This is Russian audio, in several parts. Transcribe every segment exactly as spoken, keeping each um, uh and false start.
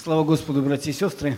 Слава Господу, братья и сестры,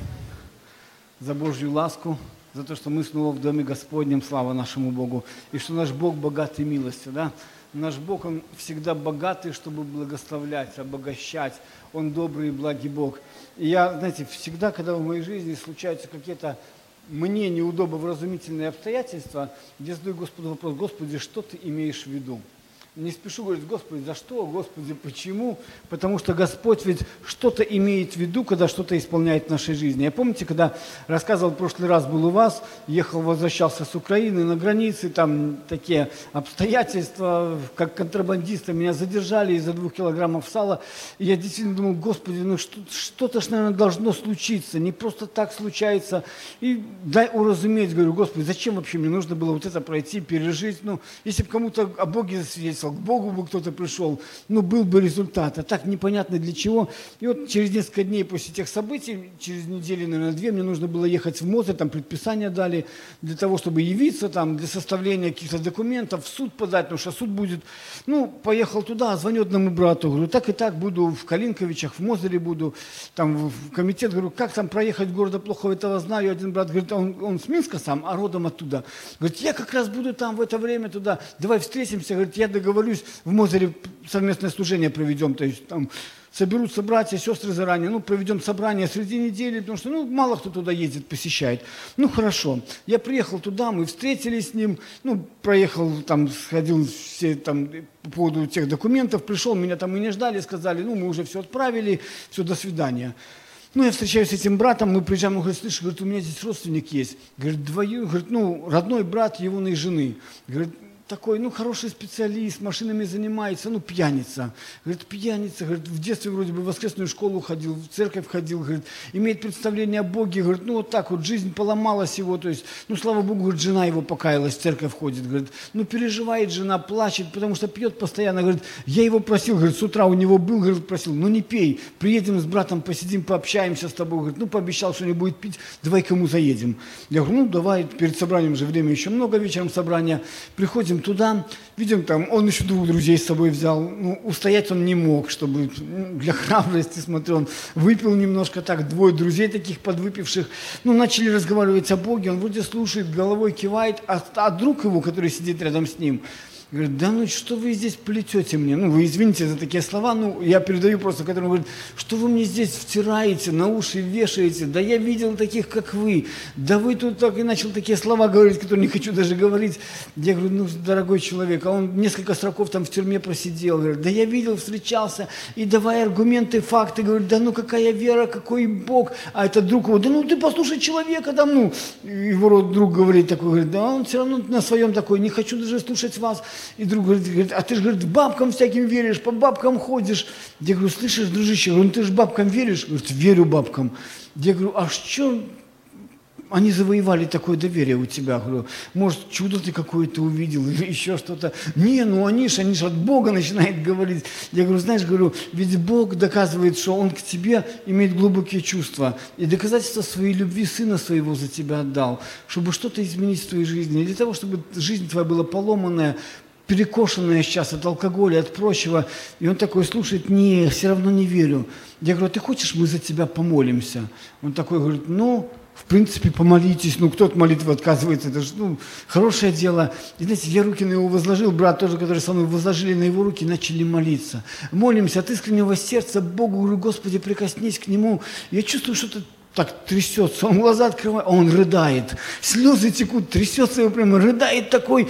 за Божью ласку, за то, что мы снова в Доме Господнем, слава нашему Богу, и что наш Бог богатый милостью, да? Наш Бог, Он всегда богатый, чтобы благословлять, обогащать. Он добрый и благий Бог. И я, знаете, всегда, когда в моей жизни случаются какие-то мне неудобовразумительные обстоятельства, я задаю Господу вопрос: Господи, что Ты имеешь в виду? Не спешу говорить: Господи, за что? Господи, почему? Потому что Господь ведь что-то имеет в виду, когда что-то исполняет в нашей жизни. Я помните, когда рассказывал, в прошлый раз был у вас, ехал, возвращался с Украины, на границе, там такие обстоятельства, как контрабандиста, меня задержали из-за двух килограммов сала. И я действительно думал: Господи, ну что, что-то ж, наверное, должно случиться, не просто так случается. И дай уразуметь, говорю: Господи, зачем вообще мне нужно было вот это пройти, пережить? Ну, если бы кому-то о Боге засвидетельствовал, к Богу бы кто-то пришел, ну, был бы результат, а так непонятно для чего. И вот через несколько дней после тех событий, через неделю, наверное, две, мне нужно было ехать в МОЗы, там предписание дали для того, чтобы явиться, там, для составления каких-то документов, в суд подать, потому что суд будет. Ну, поехал туда, звоню одному брату, говорю: так и так, буду в Калинковичах, в Мозыре буду, там, в комитет, говорю: как там проехать, города плохо этого знаю. Один брат говорит: он, он с Минска сам, а родом оттуда. Говорит: я как раз буду там в это время туда, давай встретимся, говорит, я договорюсь, в Мозыре совместное служение проведем, то есть там соберутся братья, сестры заранее, ну, проведем собрание среди недели, потому что, ну, мало кто туда ездит, посещает. Ну, хорошо. Я приехал туда, мы встретились с ним, ну, проехал, там, сходил все, там, по поводу тех документов, пришел, меня там и не ждали, сказали: ну, мы уже все отправили, все, до свидания. Ну, я встречаюсь с этим братом, мы приезжаем, он говорит: слышь, говорит, у меня здесь родственник есть. Говорит: двою, говорит, ну, родной брат Егоной жены. Говорит: такой, ну, хороший специалист, машинами занимается, ну, пьяница. Говорит: пьяница, говорит, в детстве вроде бы в воскресную школу ходил, в церковь ходил, говорит, имеет представление о Боге, говорит, ну, вот так вот, жизнь поломалась его, то есть, ну, слава Богу, говорит, жена его покаялась, в церковь ходит, говорит, ну, переживает жена, плачет, потому что пьет постоянно, говорит, я его просил, говорит, с утра у него был, говорит, просил, ну, не пей, приедем с братом, посидим, пообщаемся с тобой, говорит, ну, пообещал, что не будет пить, давай к кому заедем. Я говорю: ну, давай, перед собранием же время еще много, вечером собрания, приходим туда, видим там, он еще двух друзей с собой взял, ну, устоять он не мог, чтобы, ну, для храбрости, смотрю, он выпил немножко так, двое друзей таких подвыпивших, ну, начали разговаривать о Боге, он вроде слушает, головой кивает, а, а друг его, который сидит рядом с ним, говорит: да ну что вы здесь плетете мне? Ну, вы извините за такие слова, ну, я передаю просто, которому говорит: что вы мне здесь втираете, на уши вешаете? Да я видел таких, как вы. Да вы тут так и начал такие слова говорить, которые не хочу даже говорить. Я говорю: ну, дорогой человек, а он несколько сроков там в тюрьме просидел. Говорит: да я видел, встречался, и давай аргументы, факты. Говорит: да ну какая вера, какой Бог. А этот друг его: да ну ты послушай человека там, ну. Его друг говорит такой, говорит: да он все равно на своем такой, не хочу даже слушать вас. И друг говорит: а ты же, говорит, бабкам всяким веришь, по бабкам ходишь. Я говорю: слышишь, дружище, ну ты же бабкам веришь? Говорит: верю бабкам. Я говорю: а что они завоевали такое доверие у тебя? Говорю: может, чудо ты какое-то увидел или еще что-то? Не, ну они же, они же от Бога начинают говорить. Я говорю: знаешь, говорю, ведь Бог доказывает, что Он к тебе имеет глубокие чувства. И доказательство своей любви Сына Своего за тебя отдал, чтобы что-то изменить в твоей жизни. Не для того, чтобы жизнь твоя была поломанная, перекошенная сейчас от алкоголя, от прочего. И он такой слушает: не, все равно не верю. Я говорю: а ты хочешь, мы за тебя помолимся? Он такой говорит: ну, в принципе, помолитесь. Ну, кто от молитвы отказывается? Это же, ну, хорошее дело. И, знаете, я руки на него возложил, брат тоже, который со мной, возложили на его руки, начали молиться. Молимся от искреннего сердца Богу. Говорю: Господи, прикоснись к нему. Я чувствую, что-то так трясется. Он глаза открывает, он рыдает. Слезы текут, трясется его прямо, рыдает такой.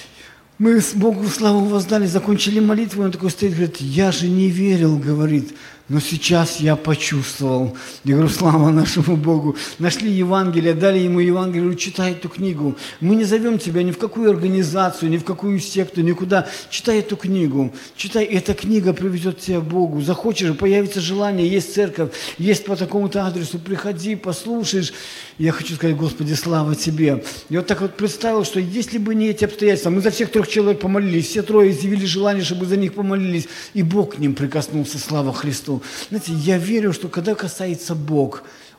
Мы с Богу славу воздали, закончили молитву, он такой стоит, говорит: я же не верил, говорит, но сейчас я почувствовал. Я говорю: слава нашему Богу. Нашли Евангелие, дали ему Евангелие, говорю: читай эту книгу. Мы не зовем тебя ни в какую организацию, ни в какую секту, никуда. Читай эту книгу. Читай, эта книга приведет тебя к Богу. Захочешь, появится желание, есть церковь, есть по такому-то адресу, приходи, послушаешь. Я хочу сказать: Господи, слава Тебе. Я вот так вот представил, что если бы не эти обстоятельства, мы за всех трех человек помолились, все трое изъявили желание, чтобы за них помолились, и Бог к ним прикоснулся, слава Христу. Знаете, я верю, что когда касается Бог,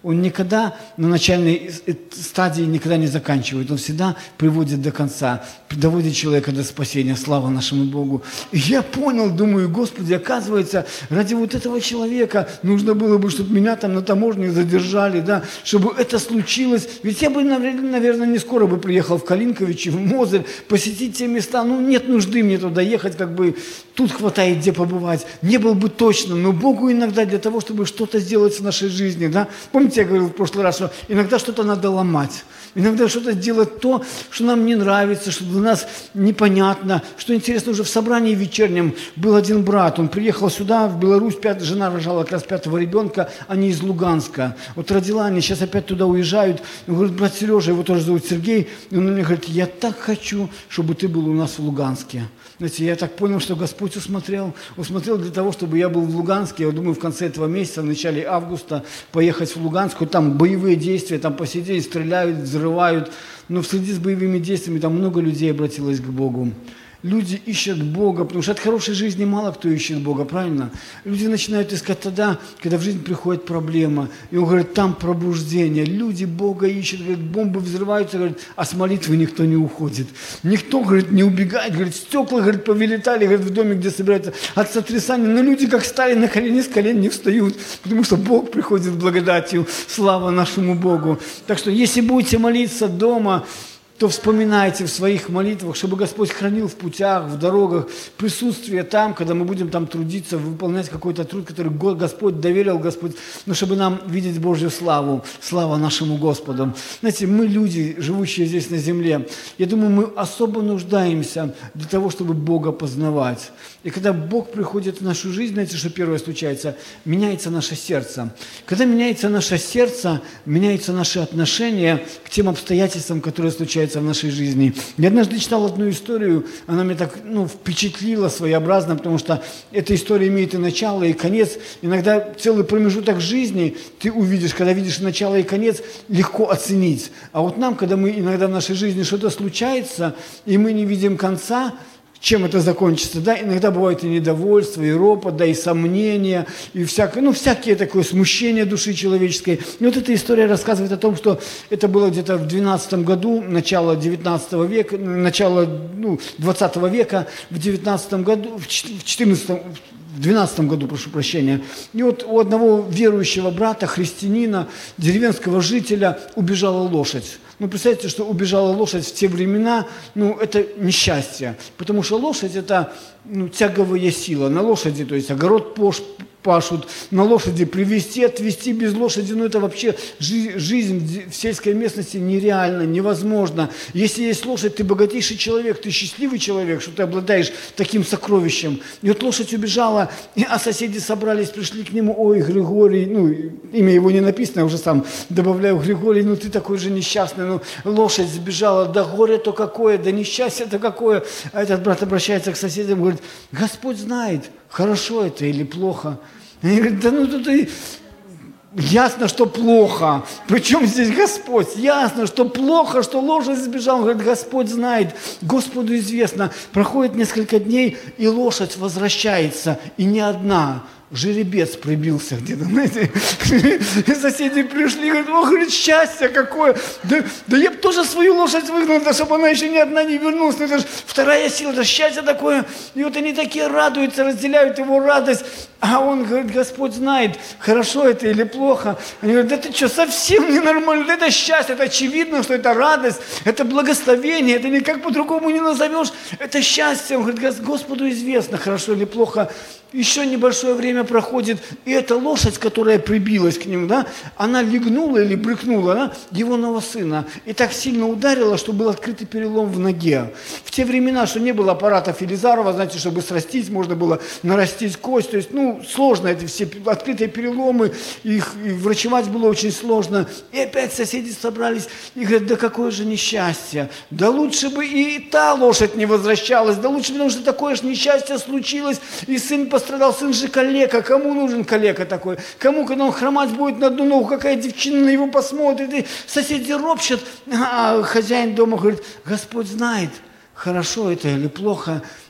Он никогда на начальной стадии никогда не заканчивает. Он всегда приводит до конца, доводит человека до спасения. Слава нашему Богу. И я понял, думаю, Господи, оказывается, ради вот этого человека нужно было бы, чтобы меня там на таможне задержали, да, чтобы это случилось. Ведь я бы, наверное, не скоро бы приехал в Калинковичи, в Мозырь, посетить те места. Ну, нет нужды мне туда ехать, как бы тут хватает где побывать. Не был бы точно, но Богу иногда для того, чтобы что-то сделать в нашей жизни, да. Помните, я говорил в прошлый раз, что иногда что-то надо ломать. Иногда что-то делать то, что нам не нравится, что для нас непонятно. Что интересно, уже в собрании вечернем был один брат, он приехал сюда, в Беларусь, пят, жена рожала как раз пятого ребенка, они из Луганска. Вот родила, они сейчас опять туда уезжают. Он говорит, брат Сережа, его тоже зовут Сергей, и он мне говорит, я так хочу, чтобы ты был у нас в Луганске. Знаете, я так понял, что Господь усмотрел, усмотрел для того, чтобы я был в Луганске, я думаю, в конце этого месяца, в начале августа, поехать в Луганск, там боевые действия, там посидеть, стреляют, взрывают, но в связи с боевыми действиями там много людей обратилось к Богу. Люди ищут Бога, потому что от хорошей жизни мало кто ищет Бога, правильно? Люди начинают искать тогда, когда в жизнь приходит проблема. И он говорит, там пробуждение. Люди Бога ищут, говорит, бомбы взрываются, говорит, а с молитвы никто не уходит. Никто, говорит, не убегает, говорит, стекла, говорит, повылетали, говорит, в доме, где собираются от сотрясания. Но люди, как стали на колени, с колен не встают, потому что Бог приходит с благодатью. Слава нашему Богу. Так что, если будете молиться дома, то вспоминайте в своих молитвах, чтобы Господь хранил в путях, в дорогах, присутствие там, когда мы будем там трудиться, выполнять какой-то труд, который Господь доверил, Господь, но чтобы нам видеть Божью славу, слава нашему Господу. Знаете, мы люди, живущие здесь на земле, я думаю, мы особо нуждаемся для того, чтобы Бога познавать. И когда Бог приходит в нашу жизнь, знаете, что первое случается? Меняется наше сердце. Когда меняется наше сердце, меняются наши отношения к тем обстоятельствам, которые случаются в нашей жизни. Я однажды читал одну историю, она меня так ну, впечатлила своеобразно, потому что эта история имеет и начало, и конец. Иногда целый промежуток жизни ты увидишь, когда видишь начало и конец, легко оценить. А вот нам, когда мы иногда в нашей жизни что-то случается, и мы не видим конца, чем это закончится, да, иногда бывает и недовольство, и ропот, да, и сомнения, и всякое, ну, всякие такое смущение души человеческой. И вот эта история рассказывает о том, что это было где-то в двенадцатом году, начало девятнадцатого века, начало, ну, двадцатого века, в девятнадцатом году, в четырнадцатом, в двенадцатом году, прошу прощения. И вот у одного верующего брата, христианина, деревенского жителя убежала лошадь. Ну, представьте, что убежала лошадь в те времена, ну, это несчастье. Потому что лошадь – это ну, тяговая сила. На лошади, то есть огород пош, пашут, на лошади привезти, отвезти без лошади, ну, это вообще жи- жизнь в сельской местности нереально, невозможно. Если есть лошадь, ты богатейший человек, ты счастливый человек, что ты обладаешь таким сокровищем. И вот лошадь убежала, а соседи собрались, пришли к нему, ой, Григорий, ну, имя его не написано, я уже сам добавляю, Григорий, ну, ты такой же несчастный, ну, лошадь сбежала, да горе-то какое, да несчастье-то какое. А этот брат обращается к соседям, говорит, Господь знает, хорошо это или плохо. Они говорят, да ну тут и ясно, что плохо. Причем здесь Господь? Ясно, что плохо, что лошадь сбежала. Он говорит, Господь знает, Господу известно. Проходит несколько дней, и лошадь возвращается, и не одна. Жеребец прибился где-то, знаете, и соседи пришли, говорят, о, говорит, счастье какое, да, да я бы тоже свою лошадь выгнал, да, чтобы она еще ни одна не вернулась, ну, это же вторая сила, это счастье такое, и вот они такие радуются, разделяют его радость, а он говорит, Господь знает, хорошо это или плохо, они говорят, да ты что, совсем ненормально, это счастье, это очевидно, что это радость, это благословение, это никак по-другому не назовешь, это счастье, он говорит, Господу известно, хорошо или плохо. Еще небольшое время проходит, и эта лошадь, которая прибилась к нему, да, она легнула или брыкнула да, его нового сына. И так сильно ударила, что был открытый перелом в ноге. В те времена, что не было аппарата Филизарова, знаете, чтобы срастить, можно было нарастить кость. То есть, ну, сложно эти все открытые переломы, их и врачевать было очень сложно. И опять соседи собрались и говорят, да какое же несчастье. Да лучше бы и та лошадь не возвращалась, да лучше, потому что такое же несчастье случилось, и сын пострадал, сын же калека, кому нужен калека такой? Кому, когда он хромать будет на одну ногу, какая девчина на него посмотрит, и соседи ропщат, а хозяин дома говорит, Господь знает, хорошо это или плохо.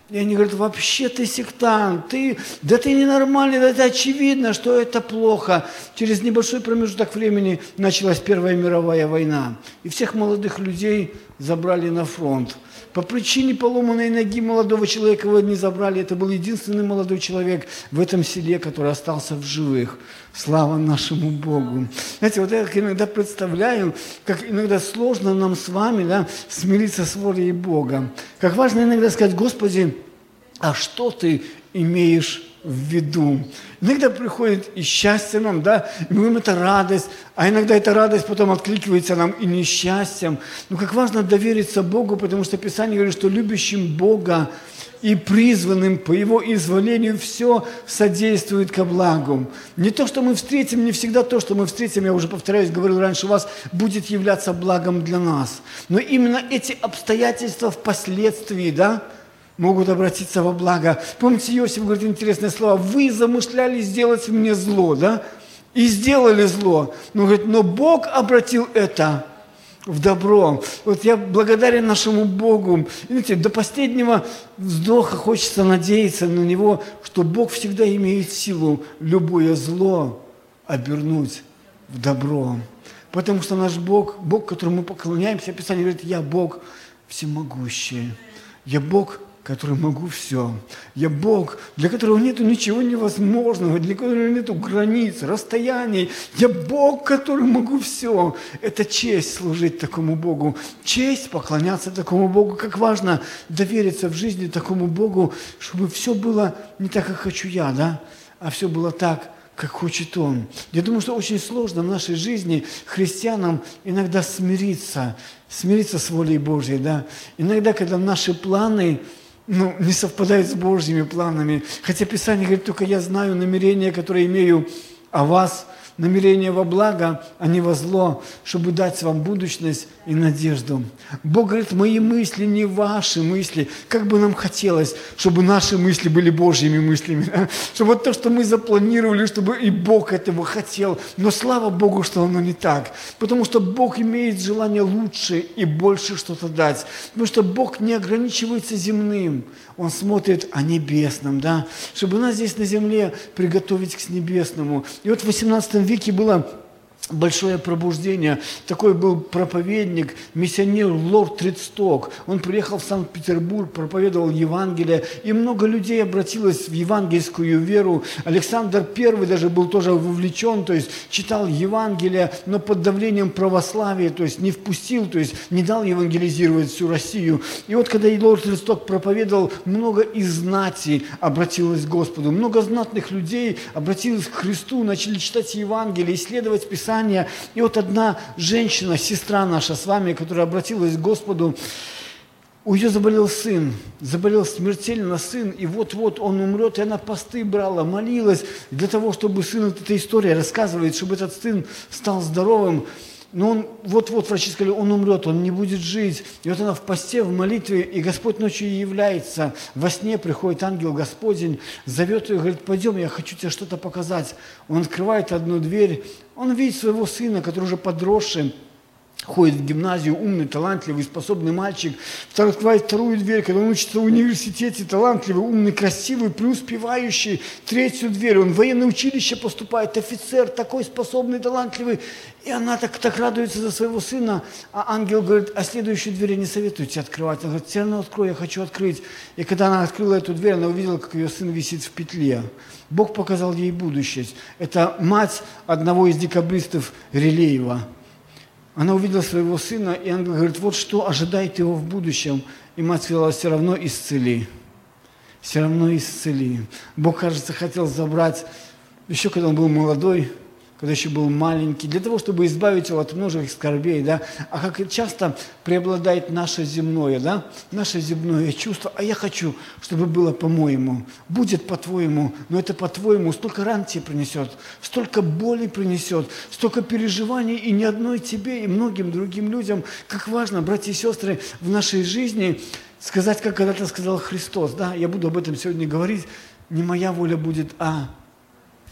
И они говорят, вообще ты сектант, ты, да ты ненормальный, да это очевидно, что это плохо. Через небольшой промежуток времени началась Первая мировая война. И всех молодых людей забрали на фронт. По причине поломанной ноги молодого человека его не забрали. Это был единственный молодой человек в этом селе, который остался в живых. Слава нашему Богу. Знаете, вот я иногда представляю, как иногда сложно нам с вами, да, смириться с волей Бога. Как важно иногда сказать, Господи, а что ты имеешь в виду? Иногда приходит и счастье нам, да, и мы говорим, это радость, а иногда эта радость потом откликивается нам и несчастьем. Но как важно довериться Богу, потому что Писание говорит, что любящим Бога и призванным по Его изволению все содействует ко благу. Не то, что мы встретим, не всегда то, что мы встретим, я уже повторяюсь, говорил раньше вас, будет являться благом для нас. Но именно эти обстоятельства впоследствии, да, могут обратиться во благо. Помните, Иосиф говорит интересное слово, вы замышляли сделать мне зло, да, и сделали зло. Но, говорит, но Бог обратил это в добро. Вот я благодарен нашему Богу. И, знаете, до последнего вздоха хочется надеяться на Него, что Бог всегда имеет силу любое зло обернуть в добро. Потому что наш Бог, Бог, которому мы поклоняемся, Писание говорит, я Бог всемогущий. Я Бог, который могу все. Я Бог, для которого нету ничего невозможного, для которого нету границ, расстояний. Я Бог, который могу все. Это честь служить такому Богу, честь поклоняться такому Богу. Как важно довериться в жизни такому Богу, чтобы все было не так, как хочу я, да, а все было так, как хочет Он. Я думаю, что очень сложно в нашей жизни христианам иногда смириться, смириться с волей Божьей, да. Иногда, когда наши планы, ну, не совпадают с Божьими планами. Хотя Писание говорит, только я знаю намерения, которые имею о вас, намерения во благо, а не во зло, чтобы дать вам будущность и надежду. Бог говорит, мои мысли не ваши мысли. Как бы нам хотелось, чтобы наши мысли были Божьими мыслями. Да? Чтобы вот то, что мы запланировали, чтобы и Бог этого хотел. Но слава Богу, что оно не так. Потому что Бог имеет желание лучше и больше что-то дать. Потому что Бог не ограничивается земным. Он смотрит о небесном, да? Чтобы нас здесь на земле приготовить к небесному. И вот в восемнадцатом веке было большое пробуждение. Такой был проповедник, миссионер лорд Тредсток. Он приехал в Санкт-Петербург, проповедовал Евангелие, и много людей обратилось в евангельскую веру. Александр Первый даже был тоже вовлечен, то есть читал Евангелие, но под давлением православия, то есть не впустил, то есть не дал евангелизировать всю Россию. И вот когда лорд Тредсток проповедовал, много из знати обратилось к Господу, много знатных людей обратилось к Христу, начали читать Евангелие, исследовать Писание. И вот одна женщина, сестра наша с вами, которая обратилась к Господу, у нее заболел сын, заболел смертельно сын, и вот-вот он умрет, и она посты брала, молилась для того, чтобы сын, вот эта история рассказывает, чтобы этот сын стал здоровым. Но он, вот-вот врачи сказали, он умрет, он не будет жить. И вот она в посте, в молитве, и Господь ночью ей является. Во сне приходит ангел Господень, зовет ее, говорит, пойдем, я хочу тебе что-то показать. Он открывает одну дверь, он видит своего сына, который уже подросший, ходит в гимназию, умный, талантливый, способный мальчик. Второй открывает вторую дверь, когда он учится в университете, талантливый, умный, красивый, преуспевающий. Третью дверь, он в военное училище поступает, офицер, такой способный, талантливый. И она так, так радуется за своего сына. А ангел говорит, а следующую дверь я не советую тебе открывать. Она говорит, все равно открой, я хочу открыть. И когда она открыла эту дверь, она увидела, как ее сын висит в петле. Бог показал ей будущее. Это мать одного из декабристов Релеева. Она увидела своего сына, и ангел говорит, вот что ожидает его в будущем. И мать сказала, все равно исцели. Все равно исцели. Бог, кажется, хотел забрать, еще когда он был молодой, когда еще был маленький, для того, чтобы избавить его от множества скорбей, да. А как часто преобладает наше земное, да, наше земное чувство, а я хочу, чтобы было по-моему, будет по-твоему, но это по-твоему столько ран тебе принесет, столько боли принесет, столько переживаний и ни одной тебе, и многим другим людям. Как важно, братья и сестры, в нашей жизни сказать, как когда-то сказал Христос, да, я буду об этом сегодня говорить, не моя воля будет, а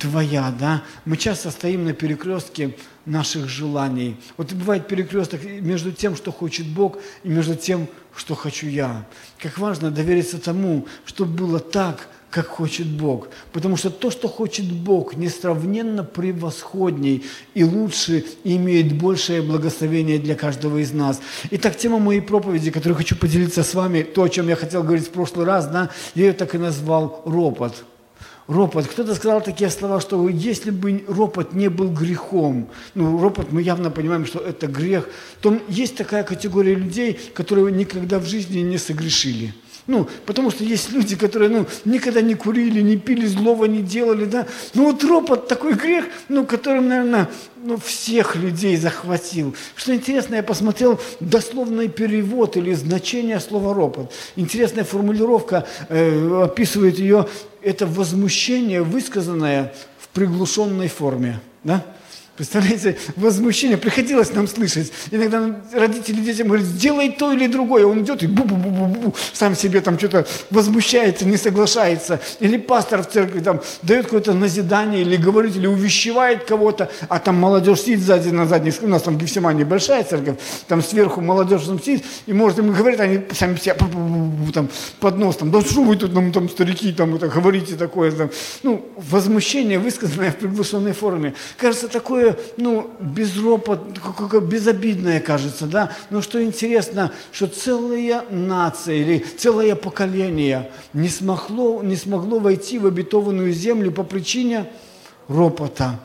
твоя, да? Мы часто стоим на перекрестке наших желаний. Вот бывает перекресток между тем, что хочет Бог, и между тем, что хочу я. Как важно довериться тому, чтобы было так, как хочет Бог. Потому что то, что хочет Бог, несравненно превосходней и лучше, и имеет большее благословение для каждого из нас. Итак, тема моей проповеди, которую хочу поделиться с вами, то, о чем я хотел говорить в прошлый раз, да, я ее так и назвал ропот. Ропот. Кто-то сказал такие слова, что если бы ропот не был грехом, ну, ропот мы явно понимаем, что это грех, то есть такая категория людей, которые никогда в жизни не согрешили. Ну, потому что есть люди, которые, ну, никогда не курили, не пили, злого не делали, да. Ну, вот ропот такой грех, ну, который, наверное, ну, всех людей захватил. Что интересно, я посмотрел дословный перевод или значение слова ропот. Интересная формулировка, э, описывает ее, это возмущение, высказанное в приглушенной форме, да. Представляете, возмущение приходилось нам слышать. Иногда родители детям говорят, сделай то или другое. Он идет и бу-бу-бу-бу-бу, сам себе там что-то возмущается, не соглашается. Или пастор в церкви там дает какое-то назидание, или говорит, или увещевает кого-то, а там молодежь сидит сзади на задних, у нас там в Гефсимании большая церковь, там сверху молодежь там сидит, и может им говорят, они сами все там под нос, там, да что вы тут нам там старики там это, говорите такое, там. Ну, возмущение, высказанное в приглушенной форме. Кажется, такое, ну, безропот, безобидное кажется, да, но что интересно, что целая нация или целое поколение не смогло, не смогло войти в обетованную землю по причине ропота.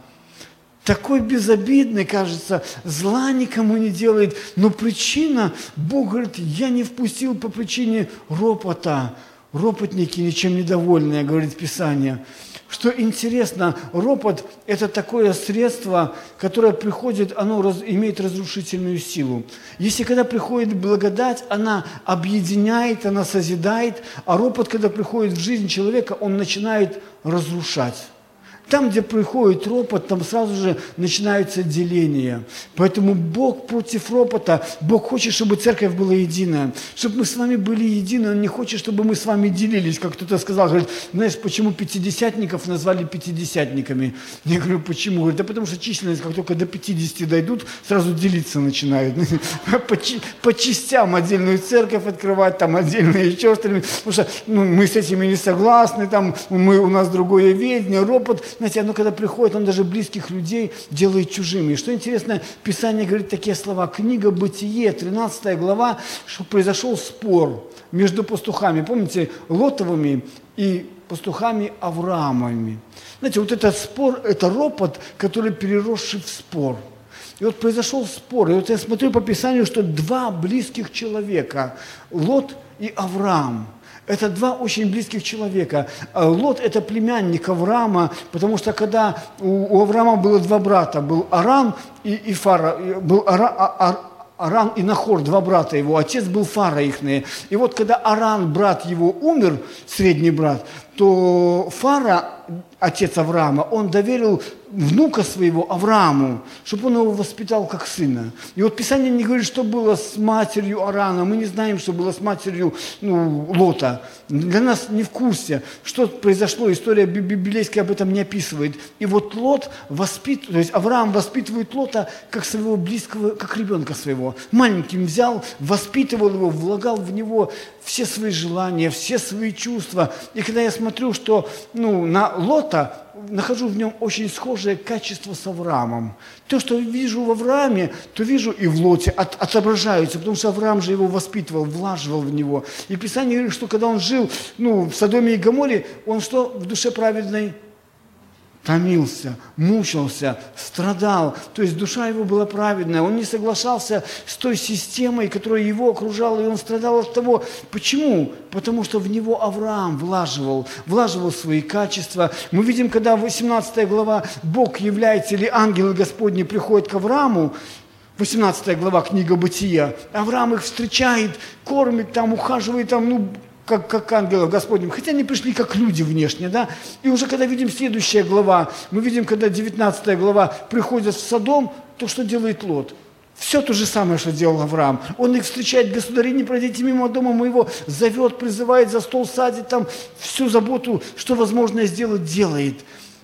Такой безобидный, кажется, зла никому не делает, но причина, Бог говорит, я не впустил по причине ропота. Ропотники ничем недовольные, говорит Писание. Что интересно, ропот – это такое средство, которое приходит, оно раз, имеет разрушительную силу. Если когда приходит благодать, она объединяет, она созидает, а ропот, когда приходит в жизнь человека, он начинает разрушать. Там, где приходит ропот, там сразу же начинаются деления. Поэтому Бог против ропота. Бог хочет, чтобы церковь была единая. Чтобы мы с вами были едины. Он не хочет, чтобы мы с вами делились. Как кто-то сказал, говорит, знаешь, почему пятидесятников назвали пятидесятниками? Я говорю, почему? Говорит, да потому что численность, как только до пятидесяти дойдут, сразу делиться начинают. По частям отдельную церковь открывать, там отдельные еще что-нибудь. Потому что ну, мы с этими не согласны, там, мы, у нас другое видение, ропот. Знаете, оно когда приходит, он даже близких людей делает чужими. И что интересно, Писание говорит такие слова. Книга Бытие, тринадцатая глава, что произошел спор между пастухами. Помните, Лотовыми и пастухами Авраамовыми. Знаете, вот этот спор, это ропот, который переросший в спор. И вот произошел спор. И вот я смотрю по Писанию, что два близких человека, Лот и Авраам, это два очень близких человека. Лот – это племянник Авраама, потому что когда у, у Авраама было два брата, был Аран и, и Фара, был Ара, а, Аран и Нахор, два брата его, отец был Фара ихные. И вот когда Аран, брат его, умер, средний брат, то Фара, отец Авраама, он доверил внука своего Аврааму, чтобы он его воспитал как сына. И вот Писание не говорит, что было с матерью Арана. Мы не знаем, что было с матерью ну, Лота. Для нас не в курсе, что произошло. История библейская об этом не описывает. И вот Лот воспитывает, то есть Авраам воспитывает Лота как своего близкого, как ребенка своего. Маленьким взял, воспитывал его, влагал в него все свои желания, все свои чувства. И когда я смотрю, что ну, на Лота, нахожу в нем очень схожее качество с Авраамом. То, что вижу в Аврааме, то вижу и в Лоте, от, отображаются, потому что Авраам же его воспитывал, влаживал в него. И Писание говорит, что когда он жил ну, в Содоме и Гоморе, он что в душе праведной? Томился, мучился, страдал. То есть душа его была праведная. Он не соглашался с той системой, которая его окружала, и он страдал от того. Почему? Потому что в него Авраам влаживал, влаживал свои качества. Мы видим, когда восемнадцатая глава Бог является, или ангелы Господни приходят к Аврааму, восемнадцатая глава книга Бытия, Авраам их встречает, кормит там, ухаживает там, ну, Как, как ангелов Господним, хотя они пришли как люди внешне, да, и уже когда видим следующая глава, мы видим, когда девятнадцатая глава приходят в Содом, то что делает Лот? Все то же самое, что делал Авраам. Он их встречает, государи, не пройдите мимо дома моего, зовет, призывает, за стол садит, там всю заботу, что возможно сделать, делает.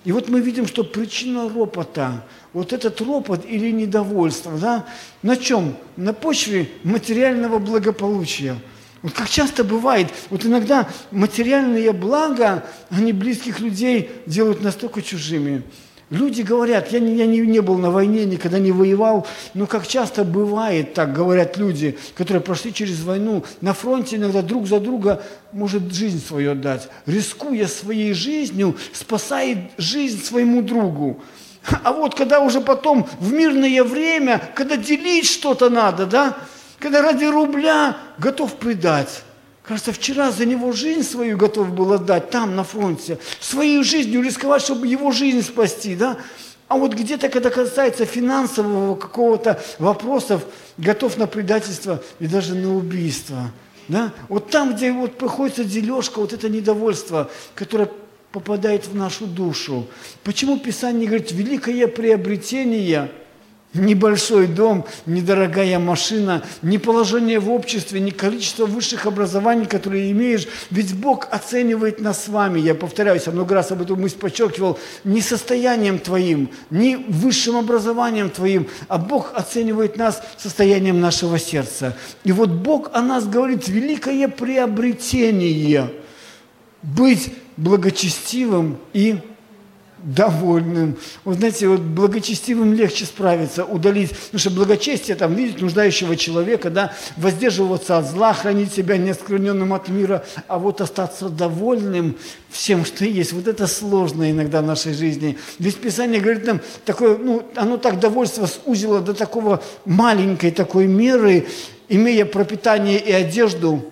И вот мы видим, что причина ропота, вот этот ропот или недовольство, да, на чем? На почве материального благополучия. Вот как часто бывает, вот иногда материальные блага, они близких людей делают настолько чужими. Люди говорят, я, не, я не, не был на войне, никогда не воевал, но как часто бывает, так говорят люди, которые прошли через войну, на фронте иногда друг за друга может жизнь свою отдать, рискуя своей жизнью, спасает жизнь своему другу. А вот когда уже потом в мирное время, когда делить что-то надо, да, когда ради рубля готов предать. Кажется, вчера за него жизнь свою готов был отдать, там, на фронте, своей жизнью рисковать, чтобы его жизнь спасти, да? А вот где-то, когда касается финансового какого-то вопросов, готов на предательство и даже на убийство, да? Вот там, где вот приходится дележка, вот это недовольство, которое попадает в нашу душу. Почему Писание говорит, великое приобретение – небольшой дом, недорогая машина, не положение в обществе, не количество высших образований, которые имеешь. Ведь Бог оценивает нас с вами, я повторяюсь, я много раз об этом мысль подчеркивал, не состоянием твоим, не высшим образованием твоим, а Бог оценивает нас состоянием нашего сердца. И вот Бог о нас говорит, великое приобретение – быть благочестивым и довольным. Вот знаете, вот благочестивым легче справиться, удалить, потому что благочестие, там, видеть нуждающего человека, да, воздерживаться от зла, хранить себя неоскверненным от мира, а вот остаться довольным всем, что есть. Вот это сложно иногда в нашей жизни. Ведь Писание говорит нам, такое, ну, оно так довольство сузило до такого маленькой такой меры, имея пропитание и одежду,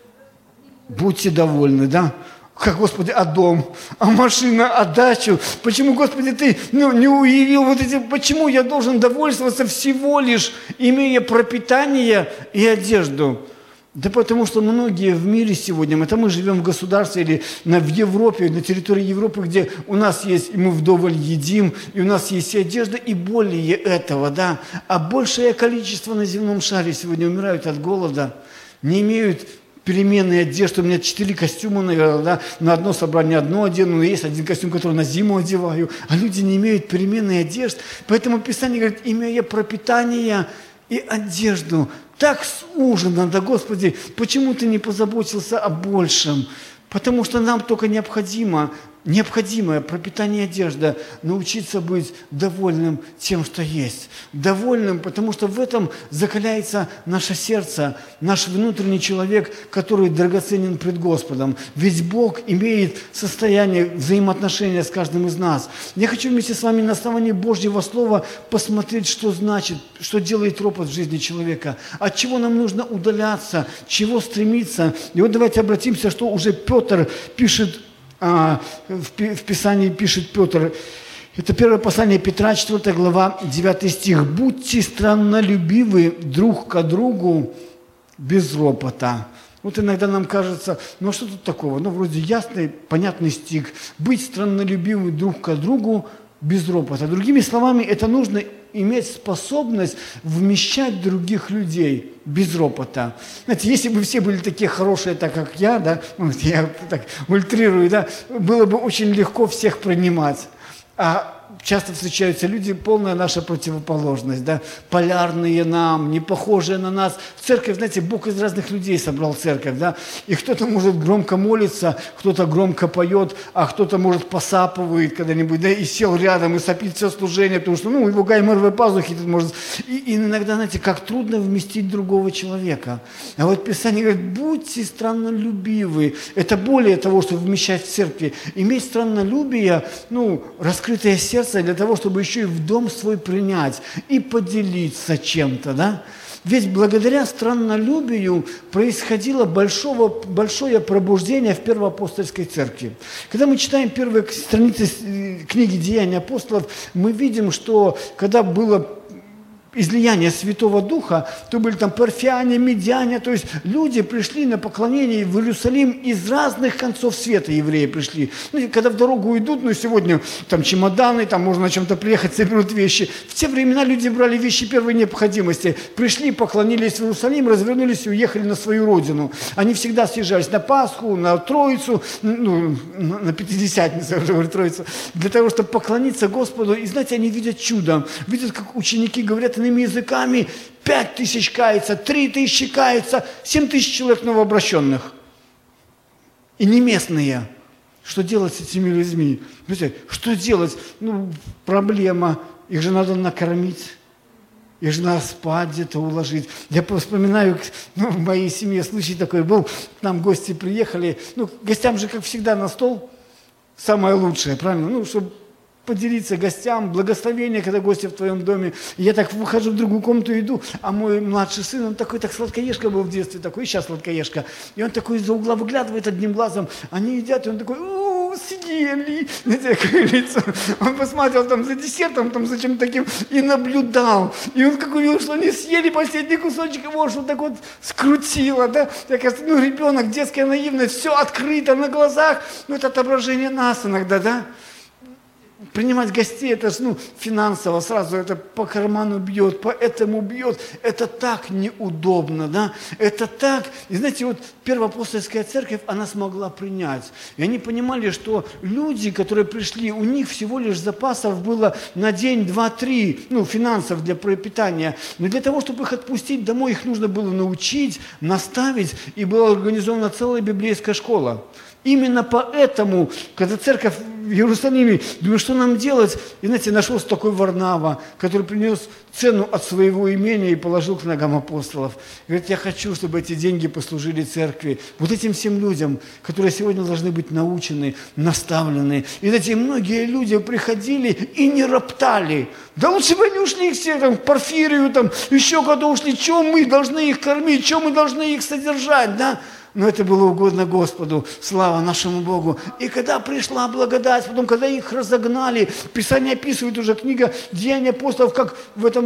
будьте довольны, да? Как, Господи, а дом, а машина, а дачу? Почему, Господи, Ты ну, не уявил вот эти... Почему я должен довольствоваться всего лишь, имея пропитание и одежду? Да потому что многие в мире сегодня, это мы живем в государстве или на, в Европе, на территории Европы, где у нас есть, и мы вдоволь едим, и у нас есть и одежда, и более этого, да. А большее количество на земном шаре сегодня умирают от голода, не имеют переменные одежды. У меня четыре костюма, наверное, да, на одно собрание одно одену, но есть один костюм, который на зиму одеваю, а люди не имеют переменные одежды. Поэтому Писание говорит, имея пропитание и одежду, так сужено, да, Господи, почему Ты не позаботился о большем? Потому что нам только необходимо, необходимое пропитание одежды, научиться быть довольным тем, что есть. Довольным, потому что в этом закаляется наше сердце, наш внутренний человек, который драгоценен пред Господом. Ведь Бог имеет состояние взаимоотношения с каждым из нас. Я хочу вместе с вами на основании Божьего Слова посмотреть, что значит, что делает ропот в жизни человека, от чего нам нужно удаляться, чего стремиться. И вот давайте обратимся, что уже Петр пишет, А, в, в Писании пишет Петр, это первое послание Петра, четвёртая глава, девятый стих. «Будьте страннолюбивы друг к другу без ропота». Вот иногда нам кажется, ну а что тут такого? Ну вроде ясный, понятный стих. «Быть страннолюбивы друг к другу без ропота». Другими словами, это нужно иметь способность вмещать других людей без ропота. Знаете, если бы все были такие хорошие, так как я, да, вот я так ультрирую, да, было бы очень легко всех принимать. А часто встречаются люди, полная наша противоположность, да, полярные нам, не похожие на нас. В церковь, знаете, Бог из разных людей собрал церковь, да, и кто-то может громко молиться, кто-то громко поет, а кто-то, может, посапывает когда-нибудь, да, и сел рядом, и сопит все служение, потому что, ну, его гайморовые пазухи тут может... И, и иногда, знаете, как трудно вместить другого человека. А вот Писание говорит, будьте страннолюбивы. Это более того, что вмещать в церкви. Иметь страннолюбие, ну, раскрытое сердце, для того, чтобы еще и в дом свой принять и поделиться чем-то, да? Ведь благодаря страннолюбию происходило большого, большое пробуждение в Первоапостольской церкви. Когда мы читаем первые страницы книги «Деяния апостолов», мы видим, что когда было излияния Святого Духа, то были там парфяне, медяне, то есть люди пришли на поклонение в Иерусалим из разных концов света, евреи пришли. Ну, когда в дорогу идут, ну, сегодня там чемоданы, там можно на чем-то приехать, соберут вещи. В те времена люди брали вещи первой необходимости, пришли, поклонились в Иерусалим, развернулись и уехали на свою родину. Они всегда съезжались на Пасху, на Троицу, ну, на Пятидесятницу, уже говорю, Троицу, для того, чтобы поклониться Господу. И знаете, они видят чудо, видят, как ученики говорят иными языками, пять тысяч кается, три тысячи кается, семь тысяч человек новообращенных. И не местные. Что делать с этими людьми? Знаете, что делать? Ну, проблема. Их же надо накормить. Их же надо спать где-то уложить. Я вспоминаю, ну, в моей семье случай такой был. К нам гости приехали. Ну, гостям же, как всегда, на стол самое лучшее, правильно? Ну, чтобы поделиться гостям, благословение, когда гости в твоем доме. И я так выхожу в другую комнату, иду, а мой младший сын, он такой, так сладкоежка был в детстве, такой, и сейчас сладкоежка. И он такой из-за угла выглядывает одним глазом, они едят, и он такой, у съели. Знаете, какое лицо. Он посмотрел там за десертом, там за чем-то таким, и наблюдал. И он как увидел, что они съели последний кусочек, его что так вот скрутило, да. Я кажется, ну, ребенок, детская наивность, все открыто на глазах. Ну, это отображение нас иногда, да. Принимать гостей, это же, ну, финансово сразу, это по карману бьет, по этому бьет. Это так неудобно, да? Это так. И знаете, вот Первоапостольская церковь, она смогла принять. И они понимали, что люди, которые пришли, у них всего лишь запасов было на день, два, три, ну, финансов для пропитания. Но для того, чтобы их отпустить домой, их нужно было научить, наставить, и была организована целая библейская школа. Именно поэтому, когда церковь в Иерусалиме, думаю, что нам делать? И, знаете, нашелся такой Варнава, который принес цену от своего имения и положил к ногам апостолов. И говорит, я хочу, чтобы эти деньги послужили церкви. Вот этим всем людям, которые сегодня должны быть научены, наставлены. И, знаете, многие люди приходили и не роптали. Да лучше бы они ушли все там, к Порфирию, там, еще куда ушли. Чем мы должны их кормить, чем мы должны их содержать, да? Но это было угодно Господу, слава нашему Богу. И когда пришла благодать, потом, когда их разогнали, Писание описывает уже книга «Деяния апостолов», как в этом,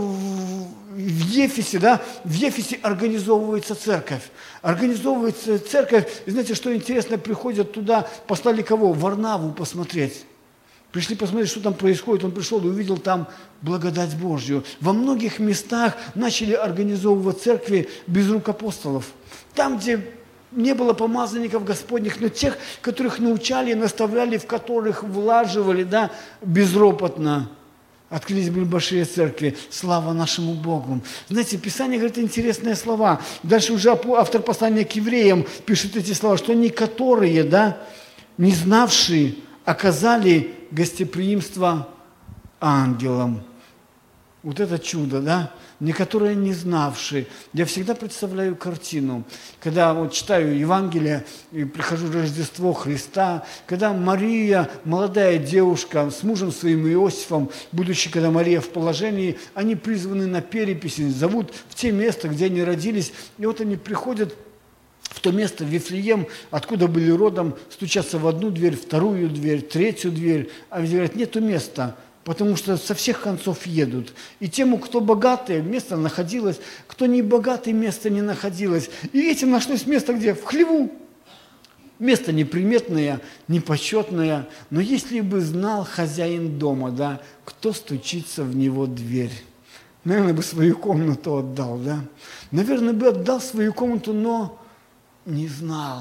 в Ефесе, да, в Ефесе организовывается церковь. Организовывается церковь, и знаете, что интересно, приходят туда, послали кого? Варнаву посмотреть. Пришли посмотреть, что там происходит. Он пришел и увидел там благодать Божью. Во многих местах начали организовывать церкви без рук апостолов. Там, где не было помазанников Господних, но тех, которых научали, наставляли, в которых влаживали, да, безропотно. Открылись были большие церкви. Слава нашему Богу. Знаете, Писание говорит интересные слова. Дальше уже автор послания к евреям пишет эти слова, что они, которые, да, не знавшие, оказали гостеприимство ангелам. Вот это чудо, да? Некоторые не знавшие. Я всегда представляю картину, когда вот читаю Евангелие и прихожу в Рождество Христа, когда Мария, молодая девушка, с мужем своим Иосифом, будучи, когда Мария в положении, они призваны на перепись, зовут в те места, где они родились, и вот они приходят в то место, в Вифлеем, откуда были родом, стучатся в одну дверь, вторую дверь, третью дверь, а ведь говорят, нету места, потому что со всех концов едут. И тем, кто богатый, место находилось, кто не богатый, место не находилось. И этим нашлось место где? В хлеву. Место неприметное, непочетное, но если бы знал хозяин дома, да, кто стучится в него дверь, наверное, бы свою комнату отдал, да. Наверное, бы отдал свою комнату, но не знал.